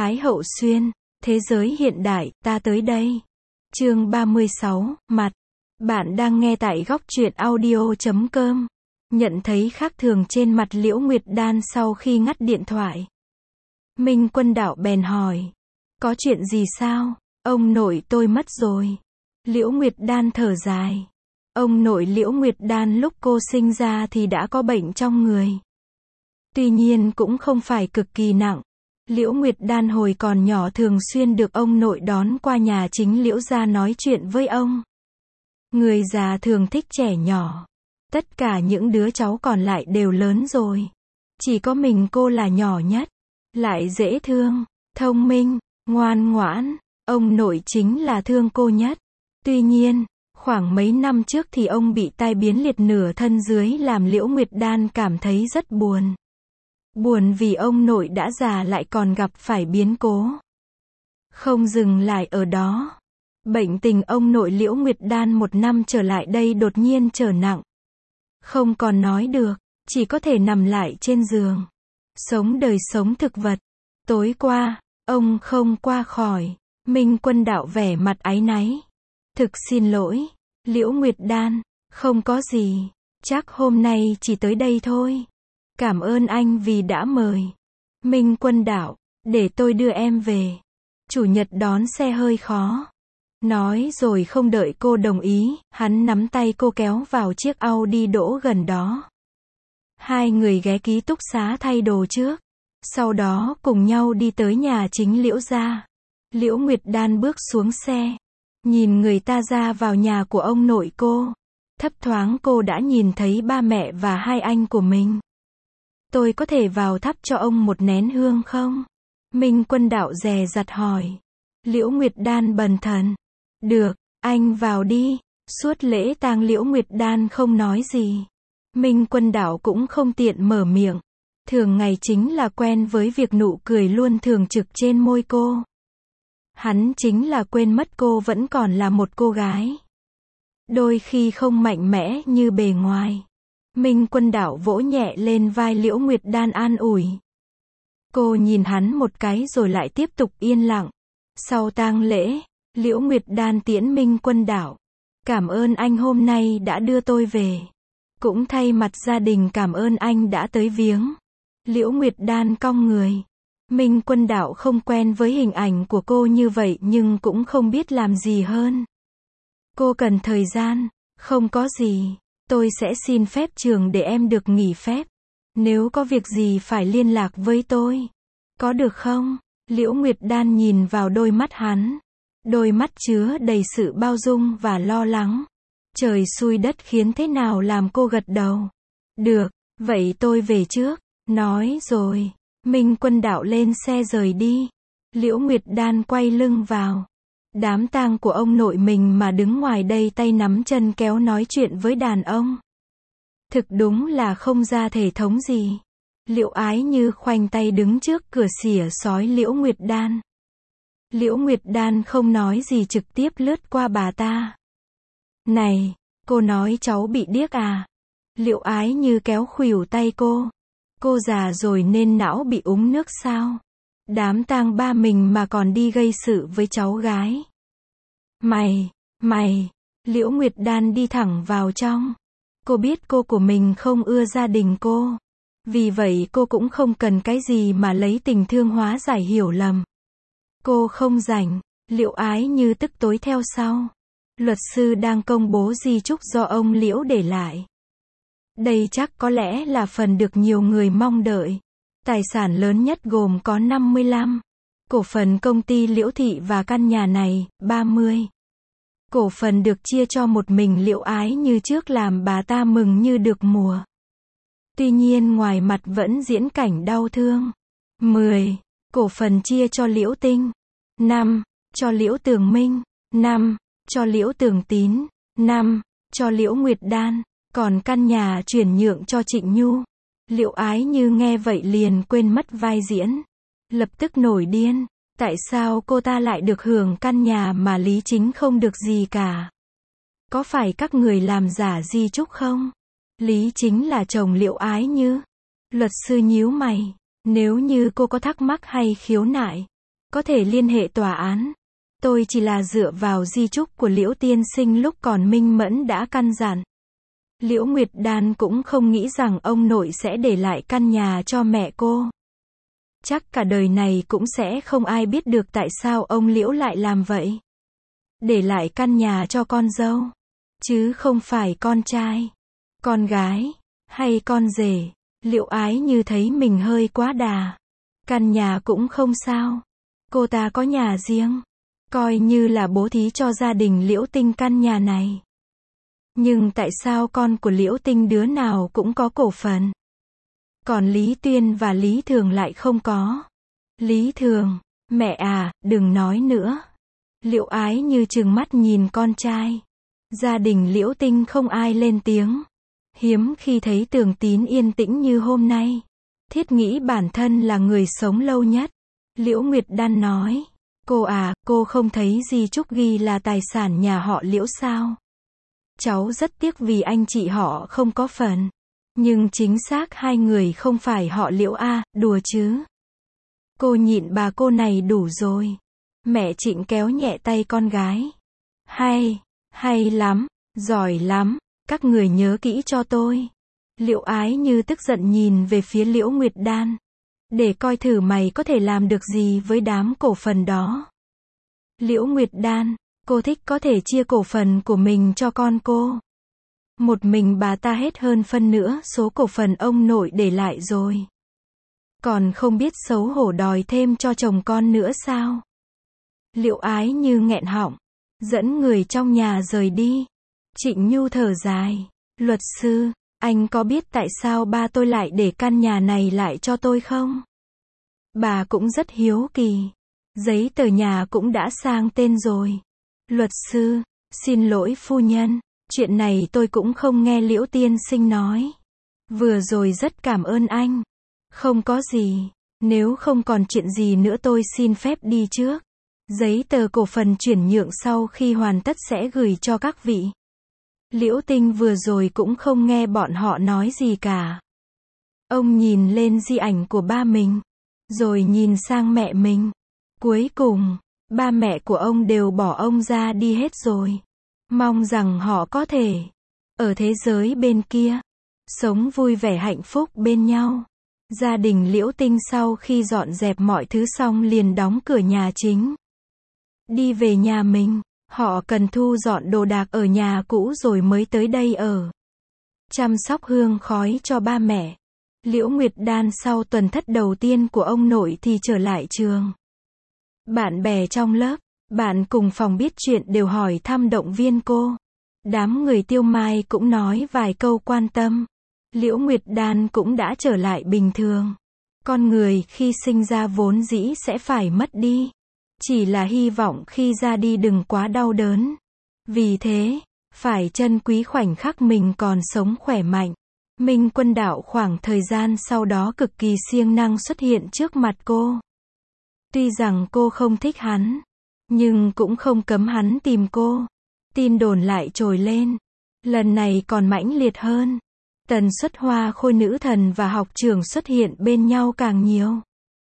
Thái Hậu Xuyên, thế giới hiện đại, ta tới đây. Chương 36, mặt. Bạn đang nghe tại góc truyện audio.com. Nhận thấy khác thường trên mặt Liễu Nguyệt Đan sau khi ngắt điện thoại. Minh Quân Đạo bèn hỏi. Có chuyện gì sao? Ông nội tôi mất rồi. Liễu Nguyệt Đan thở dài. Ông nội Liễu Nguyệt Đan lúc cô sinh ra thì đã có bệnh trong người. Tuy nhiên cũng không phải cực kỳ nặng. Liễu Nguyệt Đan hồi còn nhỏ thường xuyên được ông nội đón qua nhà chính Liễu gia nói chuyện với ông. Người già thường thích trẻ nhỏ. Tất cả những đứa cháu còn lại đều lớn rồi. Chỉ có mình cô là nhỏ nhất. Lại dễ thương, thông minh, ngoan ngoãn. Ông nội chính là thương cô nhất. Tuy nhiên, khoảng mấy năm trước thì ông bị tai biến liệt nửa thân dưới làm Liễu Nguyệt Đan cảm thấy rất buồn. Buồn vì ông nội đã già lại còn gặp phải biến cố. Không dừng lại ở đó. Bệnh tình ông nội Liễu Nguyệt Đan một năm trở lại đây đột nhiên trở nặng. Không còn nói được, chỉ có thể nằm lại trên giường. Sống đời sống thực vật. Tối qua, ông không qua khỏi. Minh Quân Đạo vẻ mặt áy náy. Thực xin lỗi, Liễu Nguyệt Đan, không có gì. Chắc hôm nay chỉ tới đây thôi. Cảm ơn anh vì đã mời. Minh Quân Đạo, để tôi đưa em về. Chủ nhật đón xe hơi khó. Nói rồi không đợi cô đồng ý, hắn nắm tay cô kéo vào chiếc Audi đỗ gần đó. Hai người ghé ký túc xá thay đồ trước. Sau đó cùng nhau đi tới nhà chính Liễu gia. Liễu Nguyệt Đan bước xuống xe. Nhìn người ta ra vào nhà của ông nội cô. Thấp thoáng cô đã nhìn thấy ba mẹ và hai anh của mình. Tôi có thể vào thắp cho ông một nén hương không? Minh Quân Đạo dè dặt hỏi. Liễu Nguyệt Đan bần thần. Được, anh vào đi. Suốt lễ tang Liễu Nguyệt Đan không nói gì. Minh Quân Đạo cũng không tiện mở miệng. Thường ngày chính là quen với việc nụ cười luôn thường trực trên môi cô. Hắn chính là quên mất cô vẫn còn là một cô gái. Đôi khi không mạnh mẽ như bề ngoài. Minh Quân Đạo vỗ nhẹ lên vai Liễu Nguyệt Đan an ủi. Cô nhìn hắn một cái rồi lại tiếp tục yên lặng. Sau tang lễ, Liễu Nguyệt Đan tiễn Minh Quân Đạo. Cảm ơn anh hôm nay đã đưa tôi về. Cũng thay mặt gia đình cảm ơn anh đã tới viếng. Liễu Nguyệt Đan cong người. Minh Quân Đạo không quen với hình ảnh của cô như vậy nhưng cũng không biết làm gì hơn. Cô cần thời gian. Không có gì. Tôi sẽ xin phép trường để em được nghỉ phép. Nếu có việc gì phải liên lạc với tôi. Có được không? Liễu Nguyệt Đan nhìn vào đôi mắt hắn. Đôi mắt chứa đầy sự bao dung và lo lắng. Trời xui đất khiến thế nào làm cô gật đầu. Được, vậy tôi về trước. Nói rồi, Minh Quân Đạo lên xe rời đi. Liễu Nguyệt Đan quay lưng vào. Đám tang của ông nội mình mà đứng ngoài đây tay nắm chân kéo nói chuyện với đàn ông. Thực đúng là không ra thể thống gì. Liễu Ái Như khoanh tay đứng trước cửa xỉa xói Liễu Nguyệt Đan. Liễu Nguyệt Đan không nói gì trực tiếp lướt qua bà ta. Này, cô nói cháu bị điếc à? Liễu Ái Như kéo khuỷu tay cô. Cô già rồi nên não bị úng nước sao? Đám tang ba mình mà còn đi gây sự với cháu gái. Mày, Liễu Nguyệt Đan đi thẳng vào trong. Cô biết cô của mình không ưa gia đình cô. Vì vậy cô cũng không cần cái gì mà lấy tình thương hóa giải hiểu lầm. Cô không rảnh. Liễu Ái Như tức tối theo sau. Luật sư đang công bố di chúc do ông Liễu để lại. Đây chắc có lẽ là phần được nhiều người mong đợi. Tài sản lớn nhất gồm có 55. Cổ phần công ty Liễu Thị và căn nhà này, 30. Cổ phần được chia cho một mình Liễu Ái Như trước làm bà ta mừng như được mùa. Tuy nhiên ngoài mặt vẫn diễn cảnh đau thương. 10. Cổ phần chia cho Liễu Tinh. 5. Cho Liễu Tường Minh. 5. Cho Liễu Tường Tín. 5. Cho Liễu Nguyệt Đan. Còn căn nhà chuyển nhượng cho Trịnh Nhu. Liễu Ái Như nghe vậy liền quên mất vai diễn. Lập tức nổi điên. Tại sao cô ta lại được hưởng căn nhà mà Lý Chính không được gì cả? Có phải các người làm giả di chúc không? Lý Chính là chồng Liễu Ái Như. Luật sư nhíu mày. Nếu như cô có thắc mắc hay khiếu nại, có thể liên hệ tòa án. Tôi chỉ là dựa vào di chúc của Liễu tiên sinh lúc còn minh mẫn đã căn dặn. Liễu Nguyệt Đan cũng không nghĩ rằng ông nội sẽ để lại căn nhà cho mẹ cô. Chắc cả đời này cũng sẽ không ai biết được tại sao ông Liễu lại làm vậy. Để lại căn nhà cho con dâu, chứ không phải con trai, con gái, hay con rể. Liễu Ái Như thấy mình hơi quá đà. Căn nhà cũng không sao. Cô ta có nhà riêng. Coi như là bố thí cho gia đình Liễu Tinh căn nhà này. Nhưng tại sao con của Liễu Tinh đứa nào cũng có cổ phần? Còn Lý Tuyên và Lý Thường lại không có. Lý Thường, mẹ à, đừng nói nữa. Liễu Ái Như trừng mắt nhìn con trai. Gia đình Liễu Tinh không ai lên tiếng. Hiếm khi thấy Tường Tín yên tĩnh như hôm nay. Thiết nghĩ bản thân là người sống lâu nhất. Liễu Nguyệt Đan nói. Cô à, cô không thấy di chúc ghi là tài sản nhà họ Liễu sao? Cháu rất tiếc vì anh chị họ không có phần. Nhưng chính xác hai người không phải họ Liễu à, đùa chứ. Cô nhịn bà cô này đủ rồi. Mẹ Trịnh kéo nhẹ tay con gái. Hay lắm, giỏi lắm, các người nhớ kỹ cho tôi. Liễu Ái Như tức giận nhìn về phía Liễu Nguyệt Đan. Để coi thử mày có thể làm được gì với đám cổ phần đó. Liễu Nguyệt Đan, cô thích có thể chia cổ phần của mình cho con cô. Một mình bà ta hết hơn phân nửa số cổ phần ông nội để lại rồi. Còn không biết xấu hổ đòi thêm cho chồng con nữa sao? Liễu Ái Như nghẹn họng, dẫn người trong nhà rời đi. Trịnh Nhu thở dài. Luật sư, anh có biết tại sao ba tôi lại để căn nhà này lại cho tôi không? Bà cũng rất hiếu kỳ. Giấy tờ nhà cũng đã sang tên rồi. Luật sư, xin lỗi phu nhân, chuyện này tôi cũng không nghe Liễu tiên sinh nói. Vừa rồi rất cảm ơn anh. Không có gì, nếu không còn chuyện gì nữa tôi xin phép đi trước. Giấy tờ cổ phần chuyển nhượng sau khi hoàn tất sẽ gửi cho các vị. Liễu Tinh vừa rồi cũng không nghe bọn họ nói gì cả. Ông nhìn lên di ảnh của ba mình, rồi nhìn sang mẹ mình. Cuối cùng, ba mẹ của ông đều bỏ ông ra đi hết rồi. Mong rằng họ có thể, ở thế giới bên kia, sống vui vẻ hạnh phúc bên nhau. Gia đình Liễu Tinh sau khi dọn dẹp mọi thứ xong liền đóng cửa nhà chính. Đi về nhà mình, họ cần thu dọn đồ đạc ở nhà cũ rồi mới tới đây ở. Chăm sóc hương khói cho ba mẹ. Liễu Nguyệt Đan sau tuần thất đầu tiên của ông nội thì trở lại trường. Bạn bè trong lớp, bạn cùng phòng biết chuyện đều hỏi thăm động viên cô. Đám người Tiêu Mai cũng nói vài câu quan tâm. Liễu Nguyệt Đan cũng đã trở lại bình thường. Con người khi sinh ra vốn dĩ sẽ phải mất đi. Chỉ là hy vọng khi ra đi đừng quá đau đớn. Vì thế, phải trân quý khoảnh khắc mình còn sống khỏe mạnh. Minh Quân Đạo khoảng thời gian sau đó cực kỳ siêng năng xuất hiện trước mặt cô. Tuy rằng cô không thích hắn, nhưng cũng không cấm hắn tìm cô. Tin đồn lại trồi lên. Lần này còn mãnh liệt hơn. Tần suất Hoa Khôi nữ thần và học trưởng xuất hiện bên nhau càng nhiều.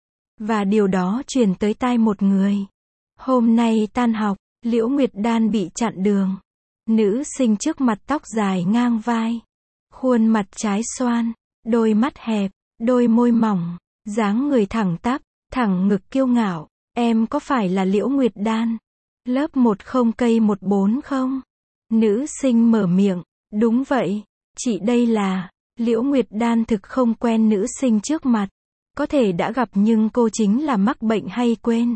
Và điều đó truyền tới tai một người. Hôm nay tan học, Liễu Nguyệt Đan bị chặn đường. Nữ sinh trước mặt tóc dài ngang vai. Khuôn mặt trái xoan, đôi mắt hẹp, đôi môi mỏng, dáng người thẳng tắp, thẳng ngực kiêu ngạo. Em có phải là Liễu Nguyệt Đan? Lớp 10 cây 14 không? Nữ sinh mở miệng. Đúng vậy, chị đây là. Liễu Nguyệt Đan thực không quen nữ sinh trước mặt. Có thể đã gặp nhưng cô chính là mắc bệnh hay quên.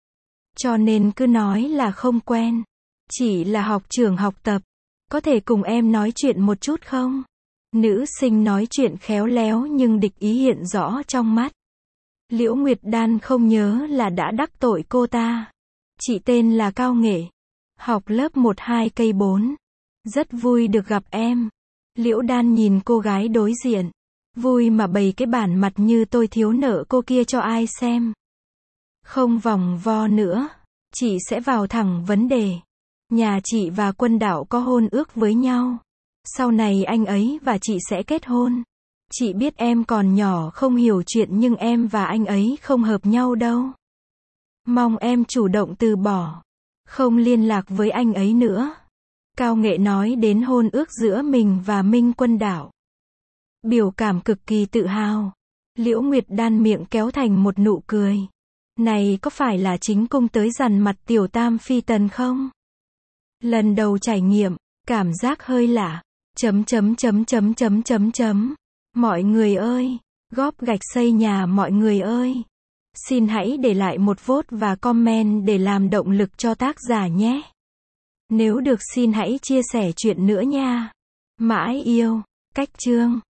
Cho nên cứ nói là không quen. Chỉ là học trưởng học tập. Có thể cùng em nói chuyện một chút không? Nữ sinh nói chuyện khéo léo nhưng địch ý hiện rõ trong mắt. Liễu Nguyệt Đan không nhớ là đã đắc tội cô ta. Chị tên là Cao Nghệ. Học lớp 1-2 cây 4. Rất vui được gặp em. Liễu Đan nhìn cô gái đối diện. Vui mà bày cái bản mặt như tôi thiếu nợ cô kia cho ai xem. Không vòng vo nữa. Chị sẽ vào thẳng vấn đề. Nhà chị và Quân Đạo có hôn ước với nhau. Sau này anh ấy và chị sẽ kết hôn. Chị biết em còn nhỏ không hiểu chuyện nhưng em và anh ấy không hợp nhau đâu. Mong em chủ động từ bỏ. Không liên lạc với anh ấy nữa. Cao Nghệ nói đến hôn ước giữa mình và Minh Quân Đạo. Biểu cảm cực kỳ tự hào. Liễu Nguyệt đan miệng kéo thành một nụ cười. Này có phải là chính cung tới dằn mặt tiểu tam phi tần không? Lần đầu trải nghiệm, cảm giác hơi lạ. Mọi người ơi, góp gạch xây nhà mọi người ơi. Xin hãy để lại một vote và comment để làm động lực cho tác giả nhé. Nếu được xin hãy chia sẻ chuyện nữa nha. Mãi yêu, cách chương.